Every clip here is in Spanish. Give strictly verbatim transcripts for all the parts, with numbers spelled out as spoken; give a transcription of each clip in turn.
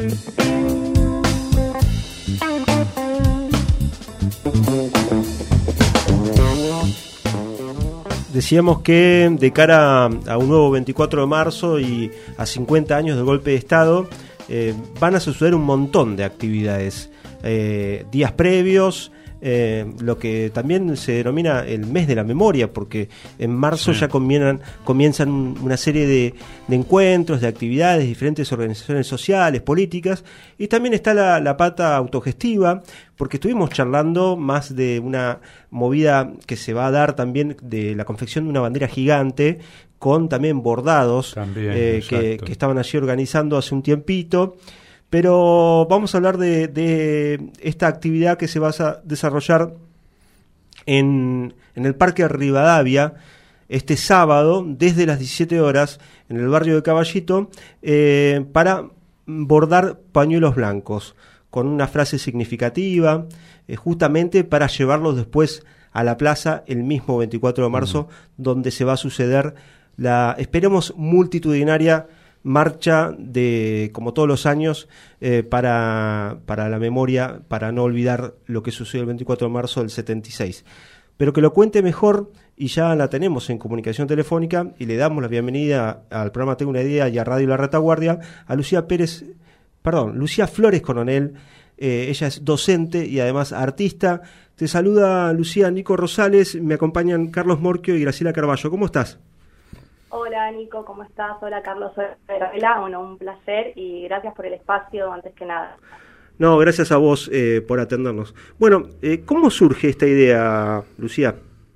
Decíamos que de cara a un nuevo veinticuatro de marzo y a cincuenta años del golpe de Estado, eh, van a suceder un montón de actividades, eh, días previos, eh, lo que también se denomina el mes de la memoria, porque en marzo sí. ya comienzan, comienzan una serie de, de encuentros, de actividades, diferentes organizaciones sociales, políticas, y también está la, la pata autogestiva, porque estuvimos charlando más de una movida que se va a dar también de la confección de una bandera gigante, con también bordados también, eh, que, que estaban allí organizando hace un tiempito. Pero vamos a hablar de, de esta actividad que se va a desarrollar en, en el Parque Rivadavia este sábado desde las diecisiete horas en el barrio de Caballito, eh, para bordar pañuelos blancos con una frase significativa, eh, justamente para llevarlos después a la plaza el mismo veinticuatro de marzo, uh-huh. donde se va a suceder la, esperemos, multitudinaria marcha de, como todos los años, eh, para, para la memoria, para no olvidar lo que sucedió el veinticuatro de marzo del setenta y seis. Pero que lo cuente mejor, y ya la tenemos en comunicación telefónica, y le damos la bienvenida al programa Tengo una Idea y a Radio La Retaguardia, a Lucía Pérez, perdón, Lucía Flores Coronel. Eh, ella es docente y además artista. Te saluda Lucía, Nico Rosales, me acompañan Carlos Morquio y Graciela Carballo. ¿Cómo estás? Hola Nico, ¿cómo estás? Hola Carlos, soy Gabriela. Bueno, un placer y gracias por el espacio antes que nada. No, gracias a vos eh, por atendernos. Bueno, eh, ¿cómo surge esta idea, Lucía?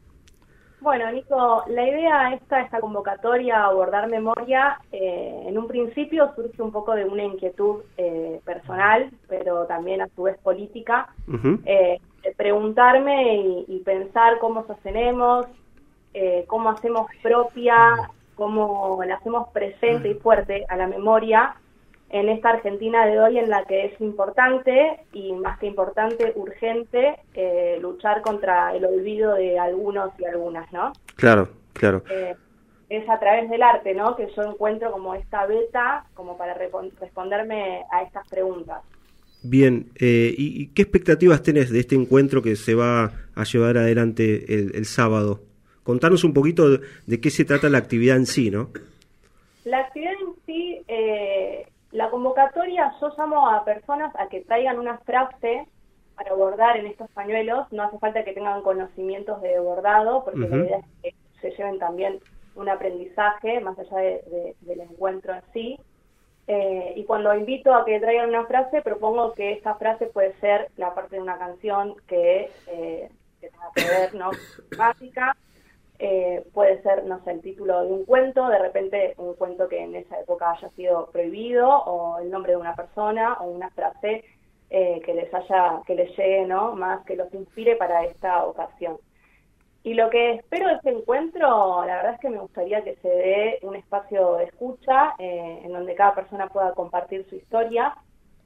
Bueno, Nico, la idea esta, esta convocatoria Abordar Memoria, eh, en un principio surge un poco de una inquietud eh, personal, pero también a su vez política, uh-huh. eh, de preguntarme y, y pensar cómo sostenemos, eh, cómo hacemos propia, cómo la hacemos presente y fuerte a la memoria en esta Argentina de hoy, en la que es importante, y más que importante, urgente, eh, luchar contra el olvido de algunos y algunas, ¿no? Claro, claro. Eh, es a través del arte, ¿no?, que yo encuentro como esta beta, como para re- responderme a estas preguntas. Bien, eh, ¿y, ¿y qué expectativas tenés de este encuentro que se va a llevar adelante el, el sábado? Contanos un poquito de, de qué se trata la actividad en sí, ¿no? La actividad en sí, eh, la convocatoria, yo llamo a personas a que traigan una frase para bordar en estos pañuelos. No hace falta que tengan conocimientos de bordado, porque uh-huh. la idea es que se lleven también un aprendizaje, más allá de, de, del encuentro en sí. Eh, y cuando invito a que traigan una frase, propongo que esta frase puede ser la parte de una canción que, eh, que tenga que ver, ¿no?, básica. Eh, puede ser, no sé, el título de un cuento, de repente un cuento que en esa época haya sido prohibido, o el nombre de una persona, o una frase eh, que les haya, que les llegue, ¿no?, más, que los inspire para esta ocasión. Y lo que espero de este encuentro, la verdad es que me gustaría que se dé un espacio de escucha, eh, en donde cada persona pueda compartir su historia,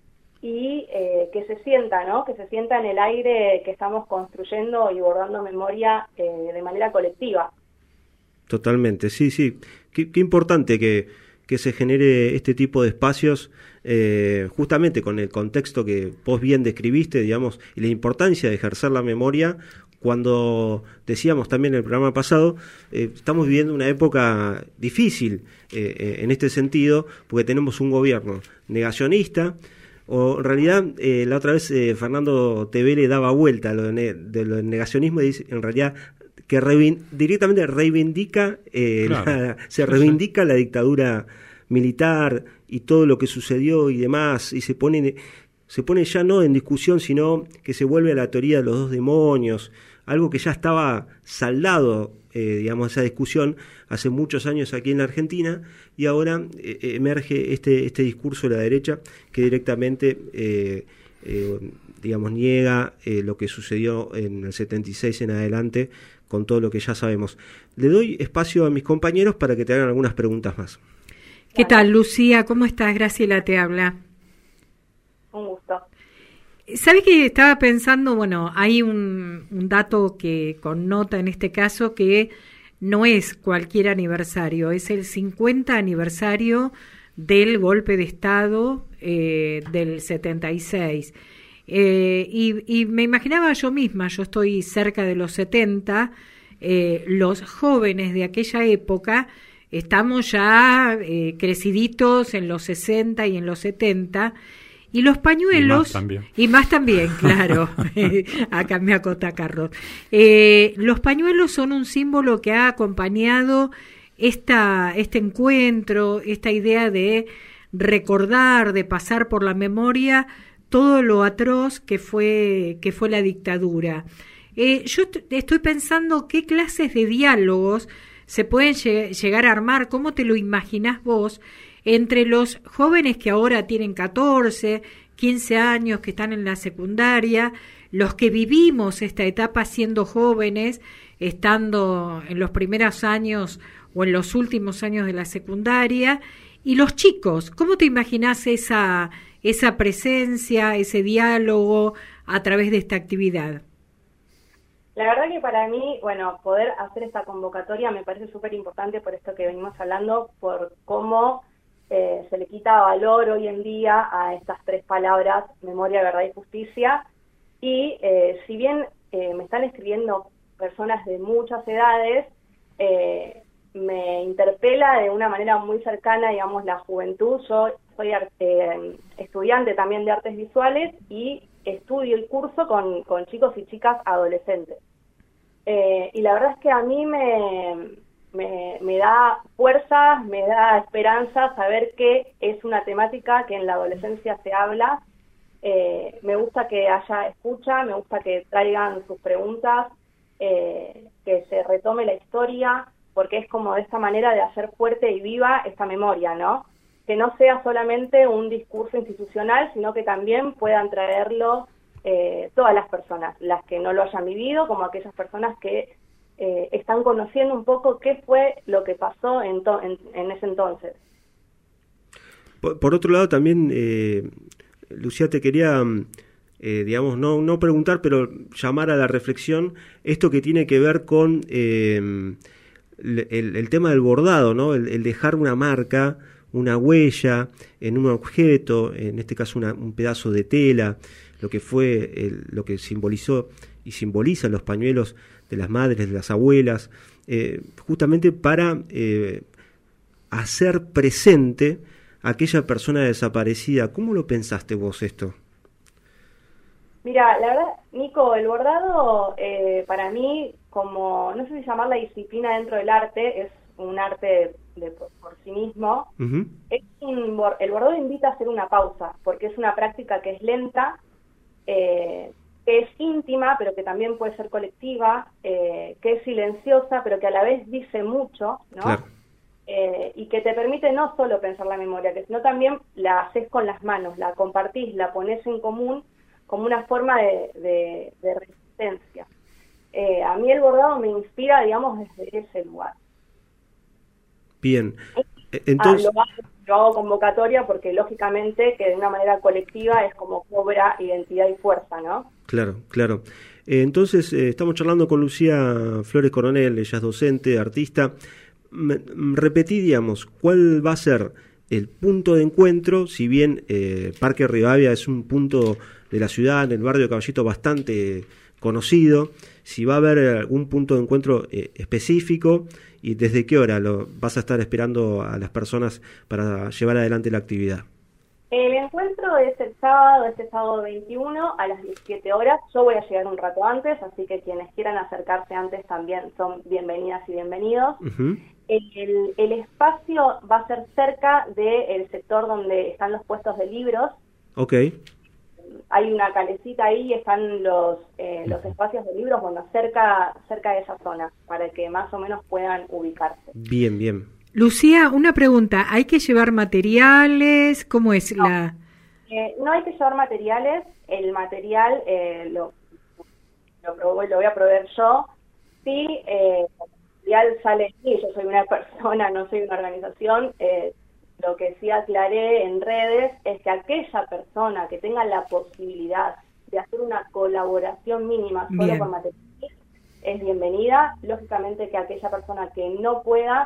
y eh, que se sienta, ¿no?, que se sienta en el aire que estamos construyendo y bordando memoria eh, de manera colectiva. Totalmente, sí, sí. Qué, qué importante que, que se genere este tipo de espacios, eh, justamente con el contexto que vos bien describiste, digamos, y la importancia de ejercer la memoria. Cuando decíamos también en el programa pasado, eh, estamos viviendo una época difícil eh, eh, en este sentido, porque tenemos un gobierno negacionista. O en realidad, eh, la otra vez eh, Fernando Tevele daba vuelta a lo de, ne- de lo del negacionismo y dice, en realidad, que reivin- directamente reivindica, eh, claro. la, se reivindica la dictadura militar y todo lo que sucedió y demás, y se pone, se pone ya no en discusión, sino que se vuelve a la teoría de los dos demonios, algo que ya estaba saldado, eh, digamos, esa discusión hace muchos años aquí en la Argentina, y ahora eh, emerge este este discurso de la derecha que directamente, eh, eh, digamos, niega eh, lo que sucedió en el setenta y seis en adelante, con todo lo que ya sabemos. Le doy espacio a mis compañeros para que te hagan algunas preguntas más. ¿Qué tal, Lucía? ¿Cómo estás? Graciela te habla. Un gusto. ¿Sabes que estaba pensando? Bueno, hay un, un dato que connota en este caso que no es cualquier aniversario, es el cincuenta aniversario del golpe de Estado eh, del setenta y seis. Eh, y, y me imaginaba yo misma, yo estoy cerca de los setenta, eh, los jóvenes de aquella época estamos ya eh, creciditos en los sesenta y en los setenta, y los pañuelos, y más también, y más también claro, acá me acota Carlos, eh, los pañuelos son un símbolo que ha acompañado esta, este encuentro, esta idea de recordar, de pasar por la memoria todo lo atroz que fue, que fue la dictadura. Eh, yo est- estoy pensando qué clases de diálogos se pueden lleg- llegar a armar, cómo te lo imaginás vos, entre los jóvenes que ahora tienen catorce, quince años, que están en la secundaria, los que vivimos esta etapa siendo jóvenes, estando en los primeros años o en los últimos años de la secundaria, y los chicos. ¿Cómo te imaginás esa, esa presencia, ese diálogo a través de esta actividad? La verdad que para mí, bueno, poder hacer esta convocatoria me parece súper importante por esto que venimos hablando, por cómo eh, se le quita valor hoy en día a estas tres palabras, memoria, verdad y justicia. Y eh, si bien eh, me están escribiendo personas de muchas edades, eh, me interpela de una manera muy cercana, digamos, la juventud. Yo soy eh, estudiante también de artes visuales y estudio el curso con, con chicos y chicas adolescentes. Eh, y la verdad es que a mí me, me, me da fuerzas, me da esperanza saber que es una temática que en la adolescencia se habla. Eh, me gusta que haya escucha, me gusta que traigan sus preguntas, eh, que se retome la historia, porque es como de esta manera de hacer fuerte y viva esta memoria, ¿no? Que no sea solamente un discurso institucional, sino que también puedan traerlo eh, todas las personas, las que no lo hayan vivido, como aquellas personas que eh, están conociendo un poco qué fue lo que pasó en, to- en, en ese entonces. Por, por otro lado, también, eh, Lucía, te quería, eh, digamos, no, no preguntar, pero llamar a la reflexión esto que tiene que ver con eh, el, el, el tema del bordado, ¿no? El, el dejar una marca, una huella en un objeto, en este caso una, un pedazo de tela, lo que fue el, lo que simbolizó y simboliza los pañuelos de las madres, de las abuelas, eh, justamente para eh, hacer presente a aquella persona desaparecida. ¿Cómo lo pensaste vos esto? Mira, la verdad, Nico, el bordado eh, para mí, como, no sé si llamarla disciplina dentro del arte, es un arte de, de, por, por sí mismo. Uh-huh. Es un, el bordado invita a hacer una pausa, porque es una práctica que es lenta, eh, que es íntima, pero que también puede ser colectiva, eh, que es silenciosa, pero que a la vez dice mucho, ¿no? Claro. Eh, y que te permite no solo pensar la memoria, que sino también la haces con las manos, la compartís, la pones en común como una forma de, de, de resistencia. Eh, a mí el bordado me inspira, digamos, desde ese lugar. Bien. Entonces... Ah, lo, hago, lo hago convocatoria porque, lógicamente, que de una manera colectiva es como cobra identidad y fuerza, ¿no? Claro, claro. Eh, entonces, eh, estamos charlando con Lucía Flores Coronel, ella es docente, artista. Me, repetí, digamos, ¿cuál va a ser el punto de encuentro? Si bien eh, Parque Rivadavia es un punto de la ciudad, en el barrio de Caballito, bastante conocido, si va a haber algún punto de encuentro eh, específico y desde qué hora lo vas a estar esperando a las personas para llevar adelante la actividad. El encuentro es el sábado, este sábado veintiuno a las diecisiete horas. Yo voy a llegar un rato antes, así que quienes quieran acercarse antes también son bienvenidas y bienvenidos. Uh-huh. El, el espacio va a ser cerca del sector donde están los puestos de libros. Okay. Hay una calecita ahí y están los eh, los espacios de libros, bueno, cerca cerca de esa zona, para que más o menos puedan ubicarse. Bien, bien. Lucía, una pregunta, ¿hay que llevar materiales? ¿Cómo es no, la...? Eh, no hay que llevar materiales, el material eh, lo, lo, lo voy a proveer yo. Sí, eh, el material sale aquí, yo soy una persona, no soy una organización. Eh, lo que sí aclaré en redes es que aquella persona que tenga la posibilidad de hacer una colaboración mínima solo Bien. por materiales es bienvenida. Lógicamente que aquella persona que no pueda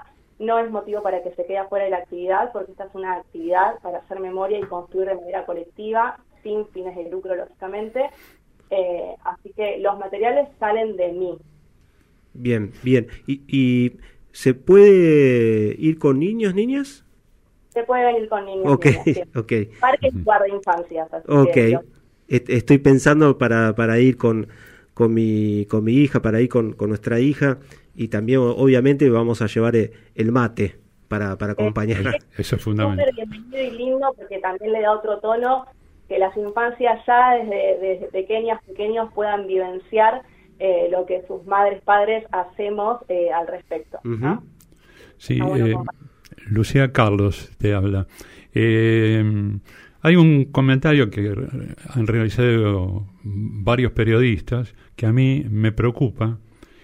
no es motivo para que se quede afuera de la actividad, porque esta es una actividad para hacer memoria y construir de manera colectiva, sin fines de lucro, lógicamente. Eh, así que los materiales salen de mí. Bien, bien. ¿Y, y se puede ir con niños, niñas? Se puede venir con niños, okay, niñas. Sí. Okay. Parque y guarda infancias. Así ok. que, Estoy pensando para, para ir con, con, mi, con mi hija, para ir con, con nuestra hija, y también obviamente vamos a llevar el mate para, para acompañarla. Eh, Eso es fundamental. Súper bienvenido y lindo, porque también le da otro tono, que las infancias ya desde, desde pequeñas, pequeños puedan vivenciar eh, lo que sus madres, padres hacemos eh, al respecto. Uh-huh. ¿No? Sí, Ah, bueno, eh, como... Lucía Carlos te habla. Eh, hay un comentario que han realizado varios periodistas que a mí me preocupa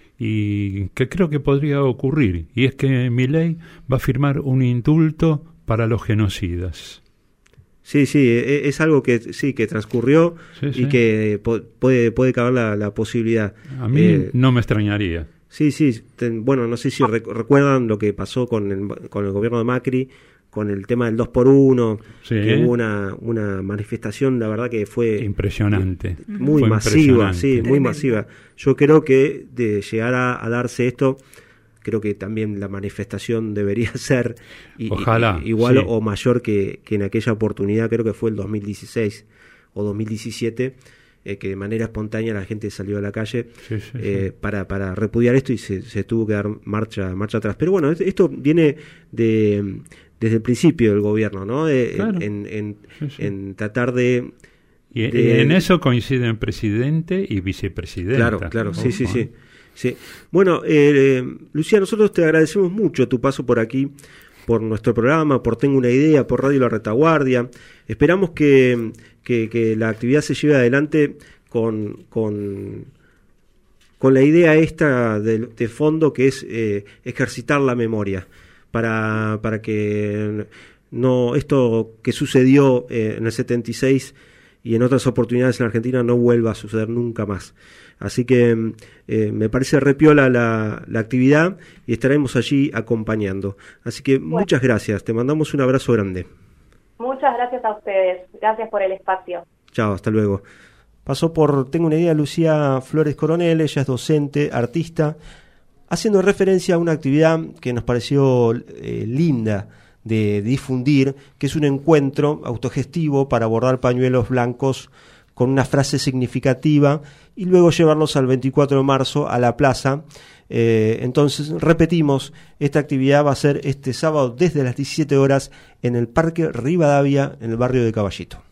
y que creo que podría ocurrir, y es que Milei va a firmar un indulto para los genocidas. Sí, sí, es algo que sí que transcurrió Sí, y sí. que po- puede puede caber la, la posibilidad. A mí Eh, no me extrañaría. Sí, sí, ten- bueno, no sé si rec- recuerdan lo que pasó con el, con el gobierno de Macri, con el tema del dos por uno, Sí. que hubo una, una manifestación, la verdad que fue Impresionante. muy Fue masiva, impresionante. sí, muy Tremendo. masiva. Yo creo que de llegar a, a darse esto, creo que también la manifestación debería ser i- Ojalá, i- igual sí. o mayor que, que en aquella oportunidad, creo que fue el dos mil dieciséis o dos mil diecisiete, eh, que de manera espontánea la gente salió a la calle Sí, sí, eh, sí. para, para repudiar esto, y se, se tuvo que dar marcha marcha atrás. Pero bueno, es- esto viene de desde el principio del gobierno, ¿no? Eh, Claro. en, en, Sí, sí. en tratar de... Y, y de- en eso coinciden presidente y vicepresidenta. Claro, claro, sí, sí, Ojo, sí. ¿eh? sí. Bueno, eh, Lucía, nosotros te agradecemos mucho tu paso por aquí, por nuestro programa, por Tengo una Idea, por Radio La Retaguardia. Esperamos que, que, que la actividad se lleve adelante con, con, con la idea esta de, de fondo, que es eh, ejercitar la memoria, para, para que no esto que sucedió eh, en el setenta y seis y en otras oportunidades en Argentina no vuelva a suceder nunca más. Así que eh, me parece repiola la, la actividad y estaremos allí acompañando. Así que Bueno. muchas gracias, te mandamos un abrazo grande. Muchas gracias a ustedes. Gracias por el espacio. Chao, hasta luego. Pasó por Tengo una Idea Lucía Flores Coronel, ella es docente, artista, haciendo referencia a una actividad que nos pareció eh, linda de difundir, que es un encuentro autogestivo para bordar pañuelos blancos con una frase significativa y luego llevarlos al veinticuatro de marzo a la plaza. Eh, entonces, repetimos, esta actividad va a ser este sábado desde las diecisiete horas en el Parque Rivadavia, en el barrio de Caballito.